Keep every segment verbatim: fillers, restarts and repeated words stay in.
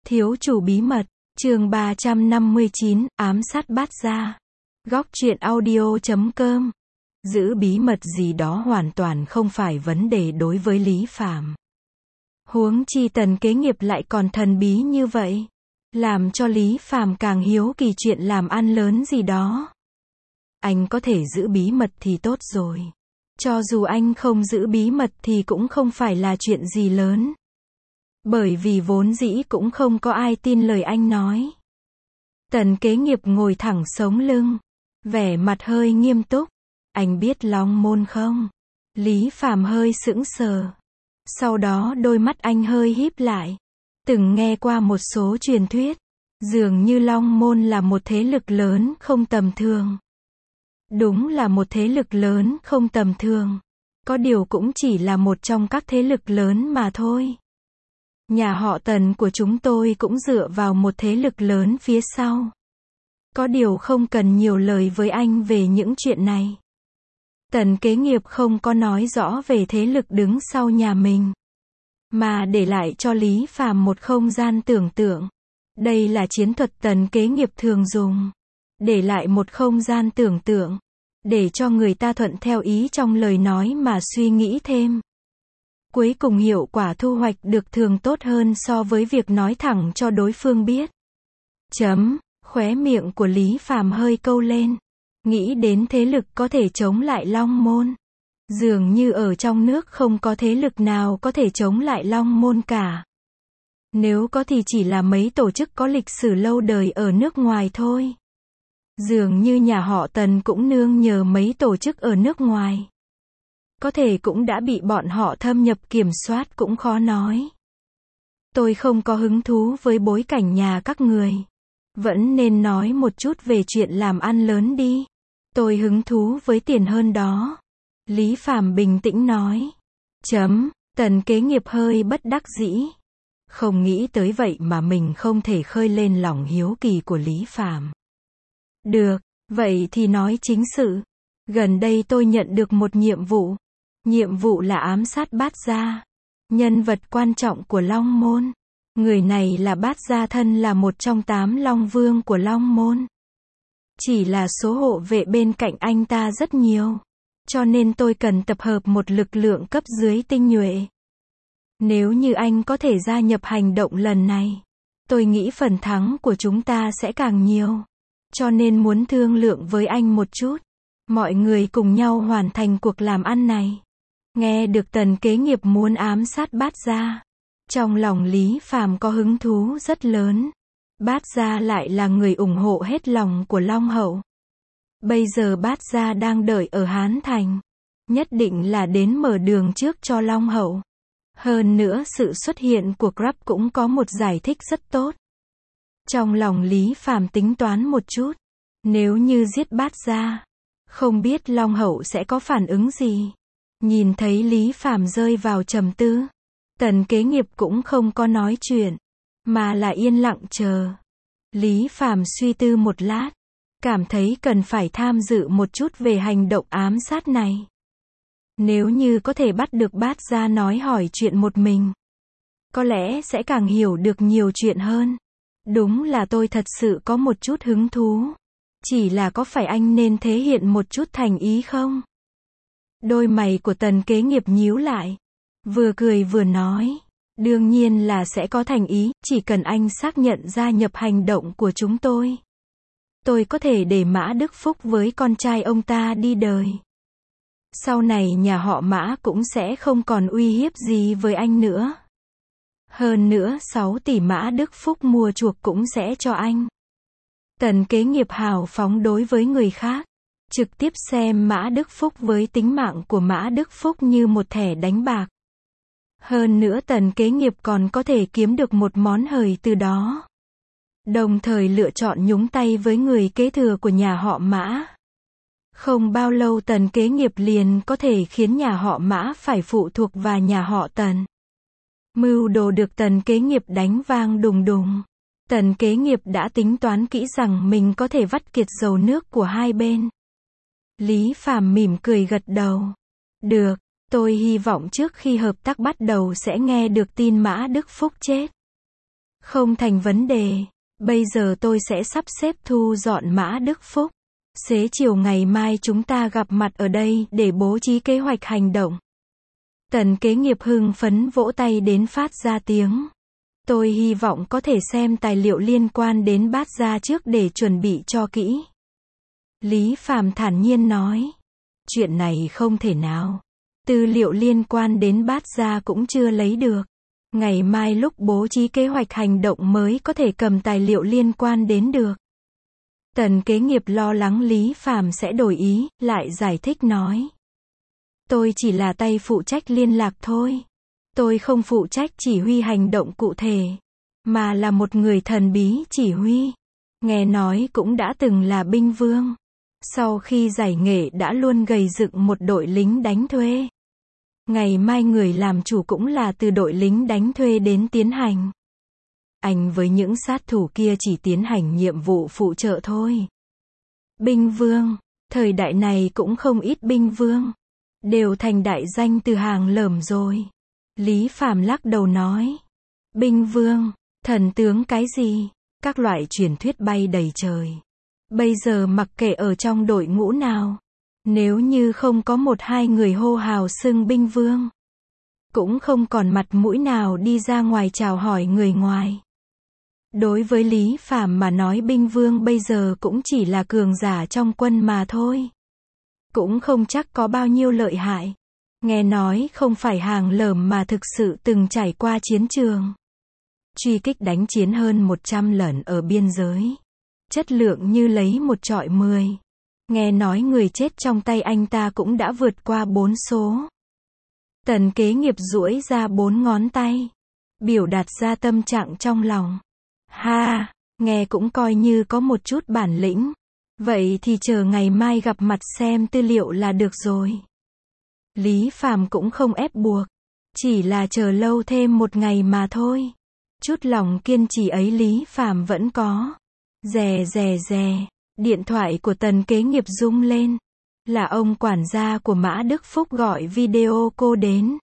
Thiếu chủ bí mật, chương ba trăm năm mươi chín, ám sát Bát Gia. Góc truyện audio chấm com. Giữ bí mật gì đó hoàn toàn không phải vấn đề đối với Lý Phàm. Huống chi Tần Kế Nghiệp lại còn thần bí như vậy, làm cho Lý Phàm càng hiếu kỳ chuyện làm ăn lớn gì đó. Anh có thể giữ bí mật thì tốt rồi. Cho dù anh không giữ bí mật thì cũng không phải là chuyện gì lớn. Bởi vì vốn dĩ cũng không có ai tin lời anh nói. Tần Kế Nghiệp ngồi thẳng sống lưng, vẻ mặt hơi nghiêm túc. Anh biết Long Môn không? Lý Phàm hơi sững sờ. Sau đó đôi mắt anh hơi híp lại. Từng nghe qua một số truyền thuyết, dường như Long Môn là một thế lực lớn không tầm thường. Đúng là một thế lực lớn không tầm thường. Có điều cũng chỉ là một trong các thế lực lớn mà thôi. Nhà họ Tần của chúng tôi cũng dựa vào một thế lực lớn phía sau. Có điều không cần nhiều lời với anh về những chuyện này. Tần Kế Nghiệp không có nói rõ về thế lực đứng sau nhà mình, mà để lại cho Lý Phàm một không gian tưởng tượng. Đây là chiến thuật Tần Kế Nghiệp thường dùng. Để lại một không gian tưởng tượng, để cho người ta thuận theo ý trong lời nói mà suy nghĩ thêm. Cuối cùng hiệu quả thu hoạch được thường tốt hơn so với việc nói thẳng cho đối phương biết. Chấm, khóe miệng của Lý Phàm hơi câu lên. Nghĩ đến thế lực có thể chống lại Long Môn. Dường như ở trong nước không có thế lực nào có thể chống lại Long Môn cả. Nếu có thì chỉ là mấy tổ chức có lịch sử lâu đời ở nước ngoài thôi. Dường như nhà họ Tần cũng nương nhờ mấy tổ chức ở nước ngoài. Có thể cũng đã bị bọn họ thâm nhập kiểm soát cũng khó nói. Tôi không có hứng thú với bối cảnh nhà các người. Vẫn nên nói một chút về chuyện làm ăn lớn đi. Tôi hứng thú với tiền hơn đó. Lý Phàm bình tĩnh nói. Chấm, Tần Kế Nghiệp hơi bất đắc dĩ. Không nghĩ tới vậy mà mình không thể khơi lên lòng hiếu kỳ của Lý Phàm. Được, vậy thì nói chính sự. Gần đây tôi nhận được một nhiệm vụ. Nhiệm vụ là ám sát Bát Gia, nhân vật quan trọng của Long Môn. Người này là Bát Gia thân là một trong tám Long Vương của Long Môn. Chỉ là số hộ vệ bên cạnh anh ta rất nhiều, cho nên tôi cần tập hợp một lực lượng cấp dưới tinh nhuệ. Nếu như anh có thể gia nhập hành động lần này, tôi nghĩ phần thắng của chúng ta sẽ càng nhiều. Cho nên muốn thương lượng với anh một chút. Mọi người cùng nhau hoàn thành cuộc làm ăn này. Nghe được Tần Kế Nghiệp muốn ám sát Bát Gia, trong lòng Lý Phàm có hứng thú rất lớn. Bát Gia lại là người ủng hộ hết lòng của Long Hậu. Bây giờ Bát Gia đang đợi ở Hán Thành, nhất định là đến mở đường trước cho Long Hậu. Hơn nữa sự xuất hiện của Grab cũng có một giải thích rất tốt. Trong lòng Lý Phàm tính toán một chút, nếu như giết Bát Gia, không biết Long Hậu sẽ có phản ứng gì. Nhìn thấy Lý Phàm rơi vào trầm tư, Tần Kế Nghiệp cũng không có nói chuyện, mà là yên lặng chờ. Lý Phàm suy tư một lát, cảm thấy cần phải tham dự một chút về hành động ám sát này. Nếu như có thể bắt được Bát Gia nói hỏi chuyện một mình, có lẽ sẽ càng hiểu được nhiều chuyện hơn. Đúng là tôi thật sự có một chút hứng thú. Chỉ là có phải anh nên thể hiện một chút thành ý không? Đôi mày của Tần Kế Nghiệp nhíu lại. Vừa cười vừa nói. Đương nhiên là sẽ có thành ý, chỉ cần anh xác nhận gia nhập hành động của chúng tôi. Tôi có thể để Mã Đức Phúc với con trai ông ta đi đời. Sau này nhà họ Mã cũng sẽ không còn uy hiếp gì với anh nữa. Hơn nữa sáu tỷ Mã Đức Phúc mua chuộc cũng sẽ cho anh. Tần Kế Nghiệp hào phóng đối với người khác. Trực tiếp xem Mã Đức Phúc với tính mạng của Mã Đức Phúc như một thẻ đánh bạc. Hơn nữa Tần Kế Nghiệp còn có thể kiếm được một món hời từ đó. Đồng thời lựa chọn nhúng tay với người kế thừa của nhà họ Mã. Không bao lâu Tần Kế Nghiệp liền có thể khiến nhà họ Mã phải phụ thuộc vào nhà họ Tần. Mưu đồ được Tần Kế Nghiệp đánh vang đùng đùng. Tần Kế Nghiệp đã tính toán kỹ rằng mình có thể vắt kiệt dầu nước của hai bên. Lý Phàm mỉm cười gật đầu. Được, tôi hy vọng trước khi hợp tác bắt đầu sẽ nghe được tin Mã Đức Phúc chết. Không thành vấn đề. Bây giờ tôi sẽ sắp xếp thu dọn Mã Đức Phúc. Xế chiều ngày mai chúng ta gặp mặt ở đây để bố trí kế hoạch hành động. Tần kế nghiệp hưng phấn vỗ tay đến phát ra tiếng. Tôi hy vọng có thể xem tài liệu liên quan đến Bát Gia trước để chuẩn bị cho kỹ. Lý Phàm thản nhiên nói. Chuyện này không thể nào. Tư liệu liên quan đến Bát Gia cũng chưa lấy được. Ngày mai lúc bố trí kế hoạch hành động mới có thể cầm tài liệu liên quan đến được. Tần kế nghiệp lo lắng Lý Phàm sẽ đổi ý, lại giải thích nói. Tôi chỉ là tay phụ trách liên lạc thôi. Tôi không phụ trách chỉ huy hành động cụ thể, mà là một người thần bí chỉ huy. Nghe nói cũng đã từng là binh vương. Sau khi giải nghệ đã luôn gầy dựng một đội lính đánh thuê. Ngày mai người làm chủ cũng là từ đội lính đánh thuê đến tiến hành. Anh với những sát thủ kia chỉ tiến hành nhiệm vụ phụ trợ thôi. Binh vương, thời đại này cũng không ít binh vương. Đều thành đại danh từ hàng lởm rồi. Lý Phàm lắc đầu nói. Binh vương, thần tướng cái gì? Các loại truyền thuyết bay đầy trời. Bây giờ mặc kệ ở trong đội ngũ nào, nếu như không có một hai người hô hào xưng binh vương, cũng không còn mặt mũi nào đi ra ngoài chào hỏi người ngoài. Đối với Lý Phàm mà nói binh vương bây giờ cũng chỉ là cường giả trong quân mà thôi. Cũng không chắc có bao nhiêu lợi hại. Nghe nói không phải hàng lởm mà thực sự từng trải qua chiến trường. Truy kích đánh chiến hơn một trăm lần ở biên giới. Chất lượng như lấy một trọi mười. Nghe nói người chết trong tay anh ta cũng đã vượt qua bốn số. Tần kế nghiệp duỗi ra bốn ngón tay. Biểu đạt ra tâm trạng trong lòng. Ha, nghe cũng coi như có một chút bản lĩnh. Vậy thì chờ ngày mai gặp mặt xem tư liệu là được rồi. Lý Phàm cũng không ép buộc. Chỉ là chờ lâu thêm một ngày mà thôi. Chút lòng kiên trì ấy Lý Phàm vẫn có. Rè rè rè. Điện thoại của tần kế nghiệp rung lên. Là ông quản gia của Mã Đức Phúc gọi video cô đến.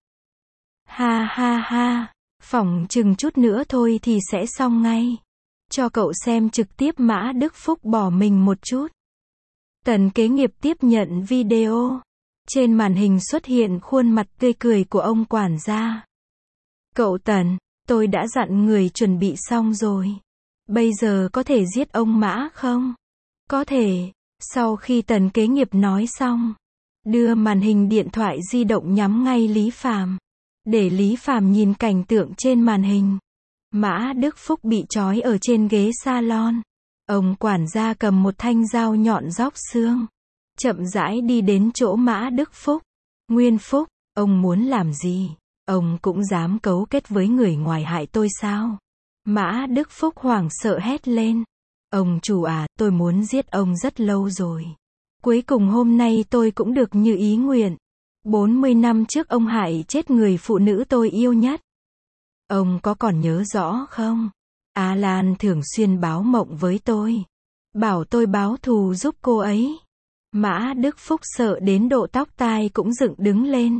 Ha ha ha. Phỏng chừng chút nữa thôi thì sẽ xong ngay. Cho cậu xem trực tiếp Mã Đức Phúc bỏ mình một chút. Tần kế nghiệp tiếp nhận video. Trên màn hình xuất hiện khuôn mặt tươi cười của ông quản gia. Cậu Tần, tôi đã dặn người chuẩn bị xong rồi. Bây giờ có thể giết ông Mã không? Có thể. Sau khi tần kế nghiệp nói xong, đưa màn hình điện thoại di động nhắm ngay Lý Phàm. Để Lý Phàm nhìn cảnh tượng trên màn hình. Mã Đức Phúc bị trói ở trên ghế salon. Ông quản gia cầm một thanh dao nhọn róc xương. Chậm rãi đi đến chỗ Mã Đức Phúc. Nguyên Phúc, ông muốn làm gì? Ông cũng dám cấu kết với người ngoài hại tôi sao? Mã Đức Phúc hoảng sợ hét lên. Ông chủ à, tôi muốn giết ông rất lâu rồi. Cuối cùng hôm nay tôi cũng được như ý nguyện. bốn mươi năm trước ông hại chết người phụ nữ tôi yêu nhất. Ông có còn nhớ rõ không? Alan thường xuyên báo mộng với tôi. Bảo tôi báo thù giúp cô ấy. Mã Đức Phúc sợ đến độ tóc tai cũng dựng đứng lên.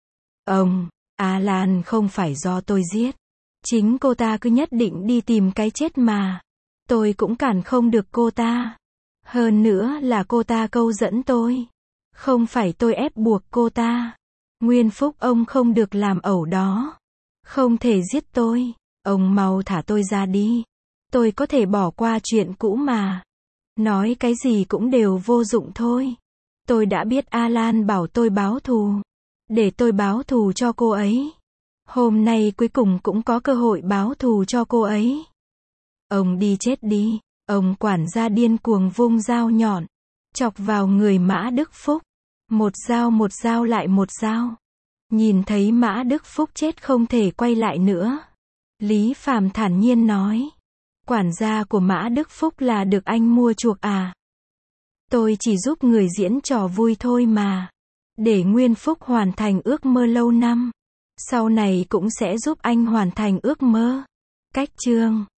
Ông, Alan không phải do tôi giết. Chính cô ta cứ nhất định đi tìm cái chết mà. Tôi cũng cản không được cô ta. Hơn nữa là cô ta câu dẫn tôi. Không phải tôi ép buộc cô ta. Nguyên Phúc ông không được làm ẩu đó. Không thể giết tôi. Ông mau thả tôi ra đi. Tôi có thể bỏ qua chuyện cũ mà. Nói cái gì cũng đều vô dụng thôi. Tôi đã biết Alan bảo tôi báo thù. Để tôi báo thù cho cô ấy. Hôm nay cuối cùng cũng có cơ hội báo thù cho cô ấy. Ông đi chết đi. Ông quản gia điên cuồng vung dao nhọn. Chọc vào người Mã Đức Phúc. Một dao một dao lại một dao. Nhìn thấy Mã Đức Phúc chết không thể quay lại nữa. Lý Phàm thản nhiên nói. Quản gia của Mã Đức Phúc là được anh mua chuộc à? Tôi chỉ giúp người diễn trò vui thôi mà. Để Nguyên Phúc hoàn thành ước mơ lâu năm. Sau này cũng sẽ giúp anh hoàn thành ước mơ. Cách chương